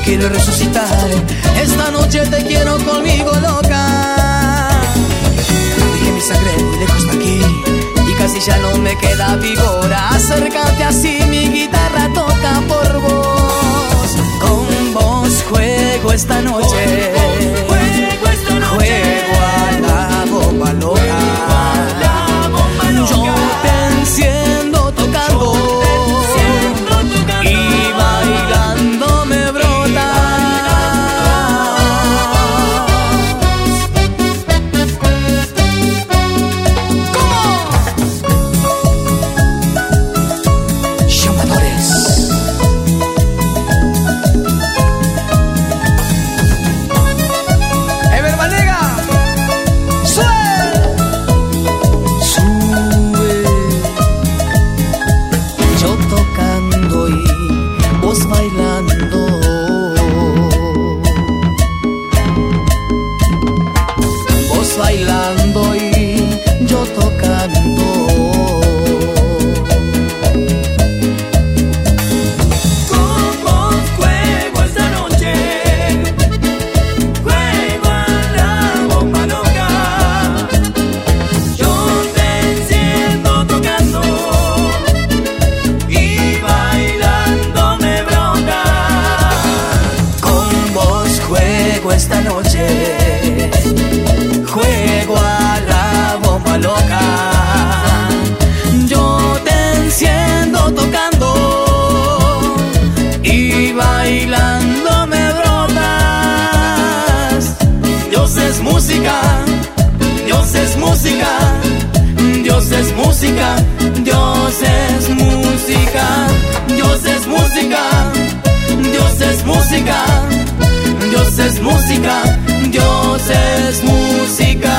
quiero resucitar. Esta noche te quiero conmigo, loca. Dejé mi sangre muy lejos de aquí y casi ya no me queda vigor. Acércate así, mi guitarra toca por vos. Con vos juego esta noche. Juego a la bomba loca. Yo te enciendo tocando y bailando me brotas. ¿Cómo? Llamadores. Ever Banega. Yo tocando y vos bailando. Vos bailando y yo tocando. Con vos juego esta noche. Juego a la bomba loca. Yo te enciendo tocando y bailando me brota. Con vos juego esta noche. Juego a la bomba loca. Yo te enciendo tocando y bailando me brotas. Dios es música, Dios es música, Dios es música, Dios es música, Dios es música, Dios es música, Dios es música, Dios es música.